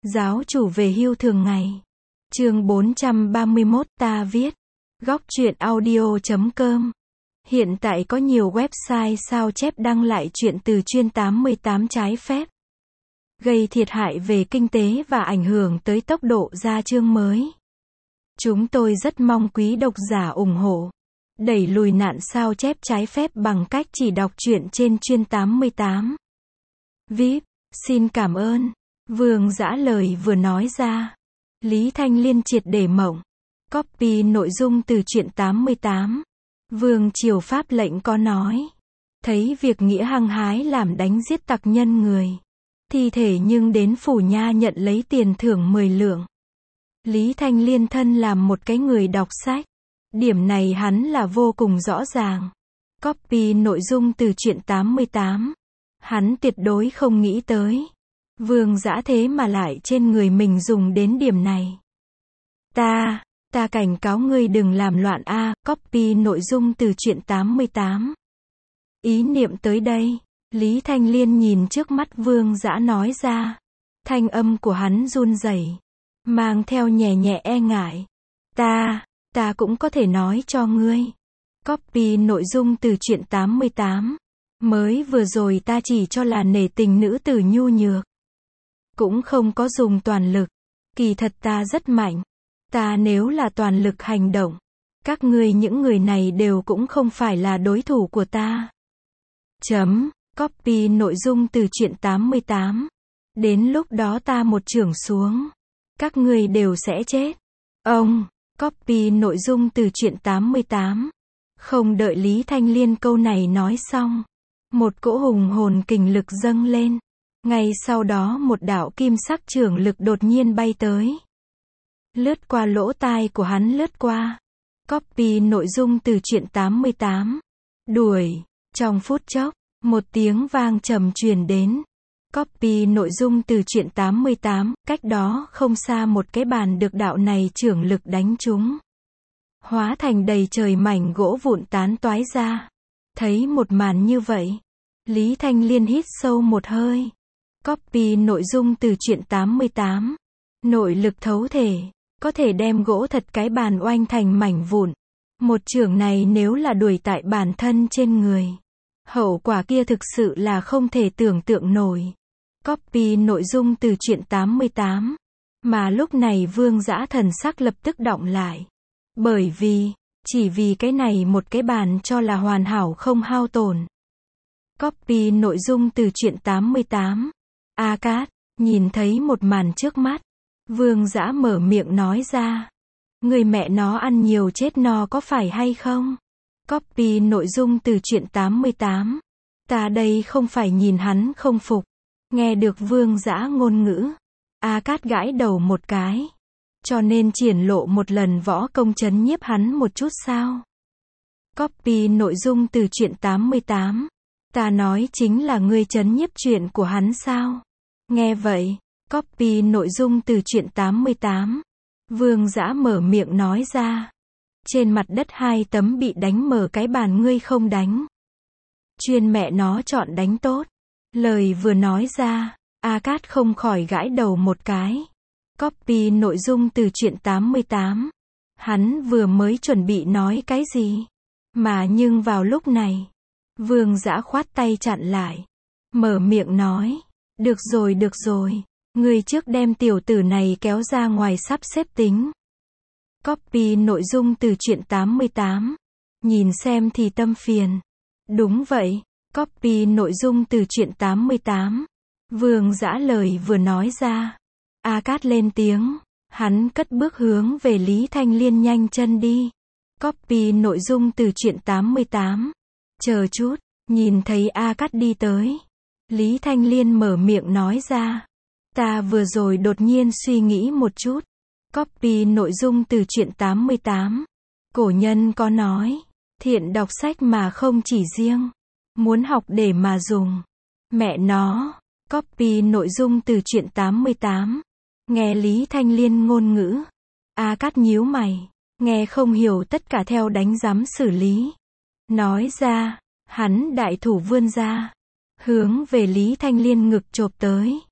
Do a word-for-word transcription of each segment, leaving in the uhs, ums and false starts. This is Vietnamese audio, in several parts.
Giáo chủ về hưu thường ngày. Chương bốn trăm ba mươi mốt ta viết. Góc truyện audio chấm com. Hiện tại có nhiều website sao chép đăng lại chuyện từ chuyên tám mươi tám trái phép, gây thiệt hại về kinh tế và ảnh hưởng tới tốc độ ra chương mới. Chúng tôi rất mong quý độc giả ủng hộ, đẩy lùi nạn sao chép trái phép bằng cách chỉ đọc truyện trên chuyên tám mươi tám. vê i pê, xin cảm ơn. Vương Dã lời vừa nói ra. Lý Thanh Liên triệt để mộng. Copy nội dung từ truyện tám mươi tám. Vương Triều Pháp lệnh có nói. Thấy việc nghĩa hăng hái làm đánh giết tặc nhân người. Thi thể nhưng đến phủ nha nhận lấy tiền thưởng mười lượng. Lý Thanh Liên thân làm một cái người đọc sách. Điểm này hắn là vô cùng rõ ràng. Copy nội dung từ truyện tám mươi tám. Hắn tuyệt đối không nghĩ tới. Vương Dã thế mà lại trên người mình dùng đến điểm này. Ta, ta cảnh cáo ngươi đừng làm loạn a. Copy nội dung từ truyện tám mươi tám. Ý niệm tới đây, Lý Thanh Liên nhìn trước mắt Vương Dã nói ra. Thanh âm của hắn run rẩy, mang theo nhẹ nhẹ e ngại. Ta, ta cũng có thể nói cho ngươi. Copy nội dung từ truyện tám mươi tám. Mới vừa rồi ta chỉ cho là nể tình nữ tử nhu nhược. Cũng không có dùng toàn lực. Kỳ thật ta rất mạnh. Ta nếu là toàn lực hành động, các ngươi những người này đều cũng không phải là đối thủ của ta. Chấm. Copy nội dung từ truyện tám mươi tám. Đến lúc đó ta một chưởng xuống, các ngươi đều sẽ chết. Ông. Copy nội dung từ truyện tám mươi tám. Không đợi Lý Thanh Liên câu này nói xong, một cỗ hùng hồn kình lực dâng lên. Ngay sau đó một đạo kim sắc chưởng lực đột nhiên bay tới. Lướt qua lỗ tai của hắn lướt qua. Copy nội dung từ truyện tám mươi tám. Đuổi. Trong phút chốc, một tiếng vang trầm truyền đến. Copy nội dung từ truyện tám mươi tám. Cách đó không xa một cái bàn được đạo này chưởng lực đánh trúng. Hóa thành đầy trời mảnh gỗ vụn tán toái ra. Thấy một màn như vậy, Lý Thanh Liên hít sâu một hơi. Copy nội dung từ truyện tám mươi tám. Nội lực thấu thể, có thể đem gỗ thật cái bàn oanh thành mảnh vụn. Một chưởng này nếu là đuổi tại bản thân trên người, hậu quả kia thực sự là không thể tưởng tượng nổi. Copy nội dung từ truyện tám mươi tám. Mà lúc này Vương Dã thần sắc lập tức đọng lại. Bởi vì, chỉ vì cái này một cái bàn cho là hoàn hảo không hao tổn. Copy nội dung từ truyện tám mươi tám. A Cát, nhìn thấy một màn trước mắt, Vương Dã mở miệng nói ra. Người mẹ nó ăn nhiều chết no có phải hay không? Copy nội dung từ truyện tám mươi tám. Ta đây không phải nhìn hắn không phục. Nghe được Vương Dã ngôn ngữ, A Cát gãi đầu một cái. Cho nên triển lộ một lần võ công trấn nhiếp hắn một chút sao? Copy nội dung từ truyện tám mươi tám. Ta nói chính là ngươi trấn nhiếp chuyện của hắn sao? Nghe vậy, copy nội dung từ truyện tám mươi tám. Vương Dã mở miệng nói ra. Trên mặt đất hai tấm bị đánh mở cái bàn ngươi không đánh. Chuyên mẹ nó chọn đánh tốt. Lời vừa nói ra, A Cát không khỏi gãi đầu một cái. Copy nội dung từ truyện tám mươi tám. Hắn vừa mới chuẩn bị nói cái gì? Mà nhưng vào lúc này, Vương Dã khoát tay chặn lại. Mở miệng nói. Được rồi được rồi. Ngươi trước đem tiểu tử này kéo ra ngoài sắp xếp tính. Copy nội dung từ truyện tám mươi tám. Nhìn xem thì tâm phiền. Đúng vậy. Copy nội dung từ truyện tám mươi tám. Vương Dã lời vừa nói ra. A Cát lên tiếng. Hắn cất bước hướng về Lý Thanh Liên nhanh chân đi. Copy nội dung từ truyện tám mươi tám. Chờ chút. Nhìn thấy A Cát đi tới, Lý Thanh Liên mở miệng nói ra. Ta vừa rồi đột nhiên suy nghĩ một chút. Copy nội dung từ truyện tám mươi tám. Cổ nhân có nói, thiện đọc sách mà không chỉ riêng, muốn học để mà dùng. Mẹ nó. Copy nội dung từ truyện tám mươi tám. Nghe Lý Thanh Liên ngôn ngữ, A Cát nhíu mày, nghe không hiểu tất cả theo đánh giám xử lý. Nói ra, hắn đại thủ vươn ra, hướng về Lý Thanh Liên ngực chộp tới.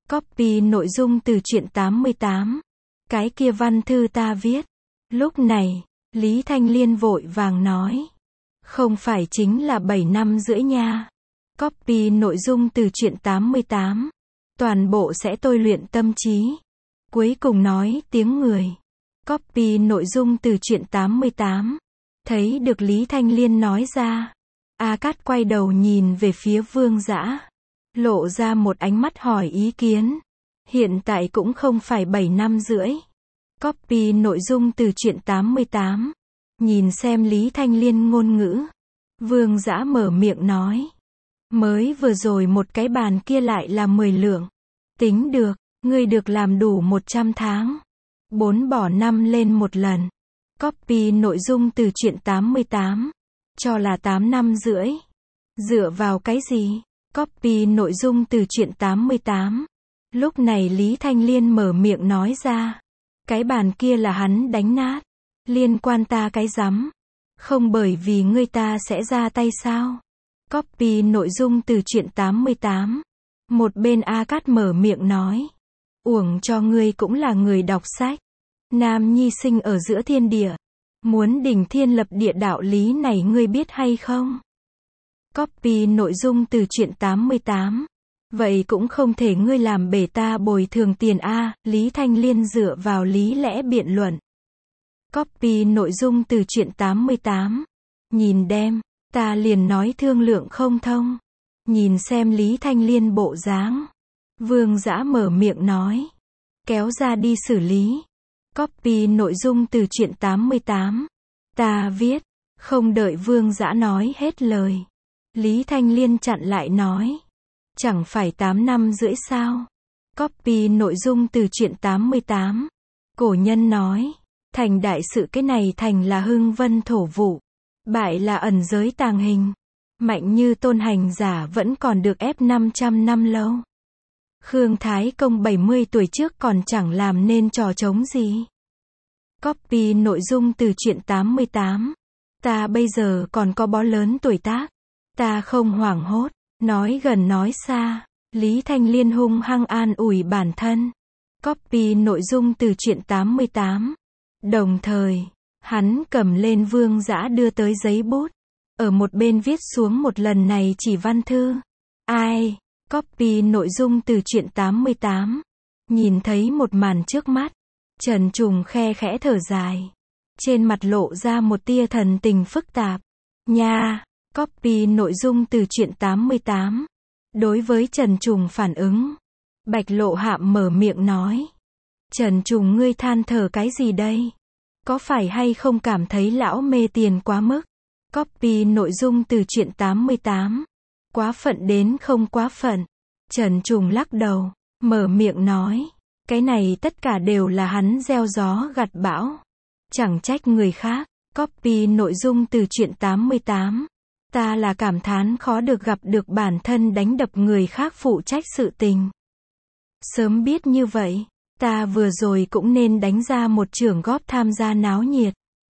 Copy nội dung từ truyện tám mươi tám. Cái kia văn thư ta viết. Lúc này, Lý Thanh Liên vội vàng nói. Không phải chính là bảy năm rưỡi nha. Copy nội dung từ truyện tám mươi tám. Toàn bộ sẽ tôi luyện tâm trí. Cuối cùng nói tiếng người. Copy nội dung từ truyện tám mươi tám. Thấy được Lý Thanh Liên nói ra. A Cát quay đầu nhìn về phía Vương Dã. Lộ ra một ánh mắt hỏi ý kiến. Hiện tại cũng không phải bảy năm rưỡi. Copy nội dung từ truyện tám mươi tám. Nhìn xem Lý Thanh Liên ngôn ngữ. Vương Dã mở miệng nói. Mới vừa rồi một cái bàn kia lại là mười lượng. Tính được, ngươi được làm đủ một trăm tháng. Bốn bỏ năm lên một lần. Copy nội dung từ truyện tám mươi tám. Cho là tám năm rưỡi. Dựa vào cái gì? Copy nội dung từ truyện tám mươi tám. Lúc này Lý Thanh Liên mở miệng nói ra. Cái bàn kia là hắn đánh nát. Liên quan ta cái rắm. Không bởi vì ngươi ta sẽ ra tay sao? Copy nội dung từ truyện tám mươi tám. Một bên A Cát mở miệng nói. Uổng cho ngươi cũng là người đọc sách. Nam nhi sinh ở giữa thiên địa. Muốn đỉnh thiên lập địa đạo lý này ngươi biết hay không? Copy nội dung từ truyện tám mươi tám. Vậy cũng không thể ngươi làm bể ta bồi thường tiền A. Lý Thanh Liên dựa vào lý lẽ biện luận. Copy nội dung từ truyện tám mươi tám. Nhìn đem, ta liền nói thương lượng không thông. Nhìn xem Lý Thanh Liên bộ dáng. Vương Dã mở miệng nói. Kéo ra đi xử lý. Copy nội dung từ truyện tám mươi tám. Ta viết. Không đợi Vương Dã nói hết lời. Lý Thanh Liên chặn lại nói. Chẳng phải tám năm rưỡi sao? Copy nội dung từ truyện tám mươi tám. Cổ nhân nói. Thành đại sự cái này thành là hưng vân thổ vụ. Bại là ẩn giới tàng hình. Mạnh như tôn hành giả vẫn còn được ép năm trăm năm lâu. Khương Thái Công bảy mươi tuổi trước còn chẳng làm nên trò trống gì. Copy nội dung từ truyện tám mươi tám. Ta bây giờ còn có bó lớn tuổi tác. Ta không hoảng hốt. Nói gần nói xa. Lý Thanh Liên hung hăng an ủi bản thân. Copy nội dung từ truyện tám mươi tám. Đồng thời, hắn cầm lên Vương Dã đưa tới giấy bút. Ở một bên viết xuống một lần này chỉ văn thư. Ai? Copy nội dung từ truyện tám mươi tám. Nhìn thấy một màn trước mắt. Trần Trùng khe khẽ thở dài. Trên mặt lộ ra một tia thần tình phức tạp. Nha! Copy nội dung từ truyện tám mươi tám. Đối với Trần Trùng phản ứng. Bạch Lộ Hạm mở miệng nói. Trần Trùng ngươi than thở cái gì đây? Có phải hay không cảm thấy lão mê tiền quá mức? Copy nội dung từ truyện tám mươi tám. Quá phận đến không quá phận. Trần Trùng lắc đầu. Mở miệng nói. Cái này tất cả đều là hắn gieo gió gặt bão. Chẳng trách người khác. Copy nội dung từ truyện tám mươi tám. Ta là cảm thán khó được gặp được bản thân đánh đập người khác phụ trách sự tình. Sớm biết như vậy, ta vừa rồi cũng nên đánh ra một chưởng góp tham gia náo nhiệt.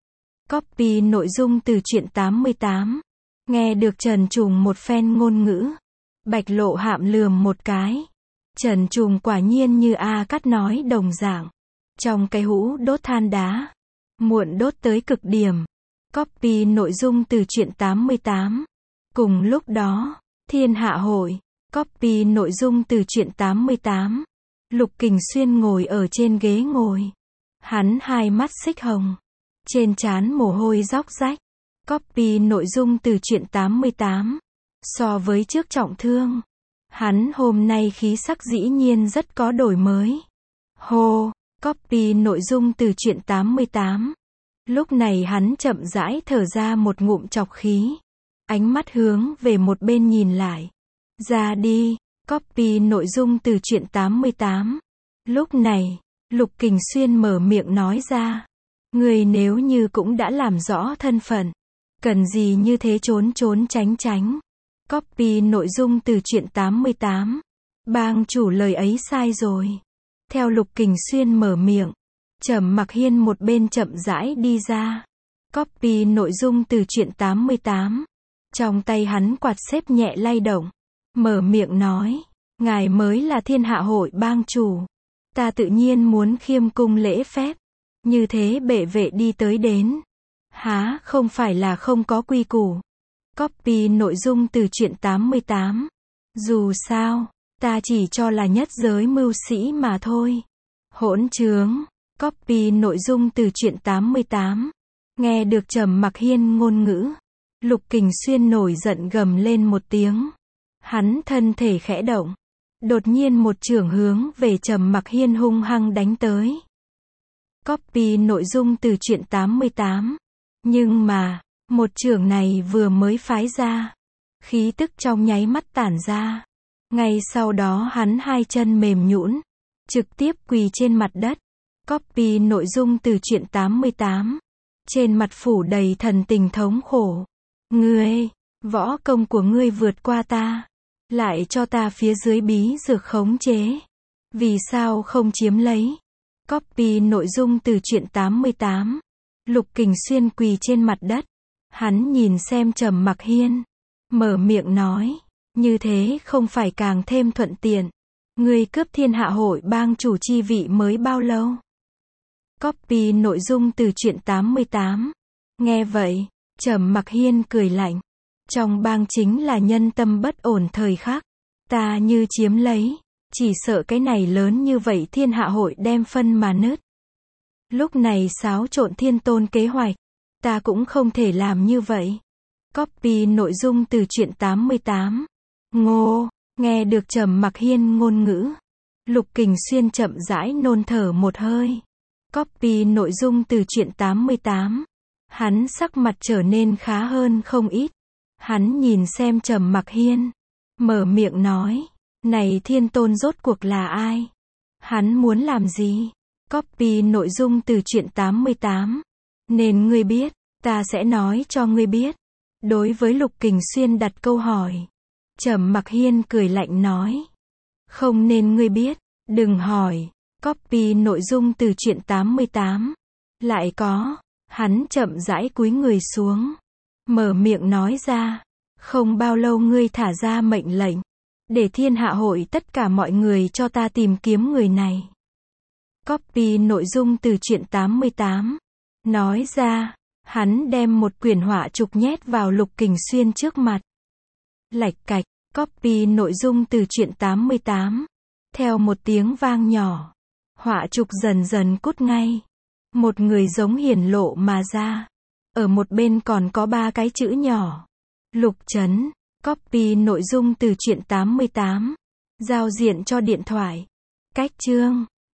Copy nội dung từ truyện tám mươi tám. Nghe được Trần Trùng một phen ngôn ngữ. Bạch Lộ Hạm lườm một cái. Trần Trùng quả nhiên như A Cát nói đồng dạng. Trong cái hũ đốt than đá. Muộn đốt tới cực điểm. Copy nội dung từ truyện tám mươi tám. Cùng lúc đó, Thiên Hạ Hội. Copy nội dung từ truyện tám mươi tám. Lục Kình Xuyên ngồi ở trên ghế ngồi. Hắn hai mắt xích hồng. Trên trán mồ hôi róc rách. Copy nội dung từ truyện tám mươi tám. So với trước trọng thương. Hắn hôm nay khí sắc dĩ nhiên rất có đổi mới. Hô, copy nội dung từ truyện tám mươi tám. Lúc này hắn chậm rãi thở ra một ngụm trọc khí. Ánh mắt hướng về một bên nhìn lại. Ra đi, copy nội dung từ truyện tám mươi tám. Lúc này, Lục Kình Xuyên mở miệng nói ra. Người nếu như cũng đã làm rõ thân phận. Cần gì như thế trốn trốn tránh tránh. Copy nội dung từ truyện tám mươi tám. Bang chủ lời ấy sai rồi. Theo Lục Kình Xuyên mở miệng. Trầm Mặc Hiên một bên chậm rãi đi ra. Copy nội dung từ truyện tám mươi tám. Trong tay hắn quạt xếp nhẹ lay động. Mở miệng nói. Ngài mới là thiên hạ hội bang chủ. Ta tự nhiên muốn khiêm cung lễ phép. Như thế bệ vệ đi tới đến. Há, không phải là không có quy củ. Copy nội dung từ truyện tám mươi tám. Dù sao, ta chỉ cho là nhất giới mưu sĩ mà thôi. Hỗn trướng. Copy nội dung từ truyện tám mươi tám. Nghe được Trầm Mặc Hiên ngôn ngữ, Lục Kình Xuyên nổi giận gầm lên một tiếng. Hắn thân thể khẽ động, đột nhiên một chưởng hướng về Trầm Mặc Hiên hung hăng đánh tới. Copy nội dung từ truyện tám mươi tám. Nhưng mà, một chưởng này vừa mới phái ra, khí tức trong nháy mắt tản ra. Ngay sau đó hắn hai chân mềm nhũn, trực tiếp quỳ trên mặt đất. Copy nội dung từ truyện tám mươi tám. Trên mặt phủ đầy thần tình thống khổ. Ngươi, võ công của ngươi vượt qua ta, lại cho ta phía dưới bí dược khống chế. Vì sao không chiếm lấy? Copy nội dung từ truyện tám mươi tám. Lục Kình Xuyên quỳ trên mặt đất. Hắn nhìn xem Trầm Mặc Hiên, mở miệng nói, như thế không phải càng thêm thuận tiện. Ngươi cướp thiên hạ hội bang chủ chi vị mới bao lâu? Copy nội dung từ truyện tám mươi tám. Nghe vậy, Trầm Mặc Hiên cười lạnh. Trong bang chính là nhân tâm bất ổn thời khắc. Ta như chiếm lấy, chỉ sợ cái này lớn như vậy thiên hạ hội đem phân mà nứt. Lúc này xáo trộn thiên tôn kế hoạch, ta cũng không thể làm như vậy. Copy nội dung từ truyện tám mươi tám. Ngô, nghe được Trầm Mặc Hiên ngôn ngữ, Lục Kình Xuyên chậm rãi nôn thở một hơi. Copy nội dung từ truyện tám mươi tám. Hắn sắc mặt trở nên khá hơn không ít. Hắn nhìn xem Trầm Mặc Hiên, mở miệng nói, này thiên tôn rốt cuộc là ai? Hắn muốn làm gì? Copy nội dung từ truyện tám mươi tám. Nên ngươi biết, ta sẽ nói cho ngươi biết. Đối với Lục Kình Xuyên đặt câu hỏi, Trầm Mặc Hiên cười lạnh nói, không nên ngươi biết, đừng hỏi. Copy nội dung từ truyện tám mươi tám. Lại có, hắn chậm rãi cúi người xuống, mở miệng nói ra, không bao lâu ngươi thả ra mệnh lệnh, để thiên hạ hội tất cả mọi người cho ta tìm kiếm người này. Copy nội dung từ truyện tám mươi tám. Nói ra, hắn đem một quyển họa trục nhét vào Lục Kình Xuyên trước mặt. Lạch cạch, copy nội dung từ truyện tám mươi tám. Theo một tiếng vang nhỏ, họa trục dần dần cút ngay. Một người giống hiển lộ mà ra. Ở một bên còn có ba cái chữ nhỏ. Lục Chấn. Copy nội dung từ truyện tám mươi tám. Giao diện cho điện thoại. Cách chương.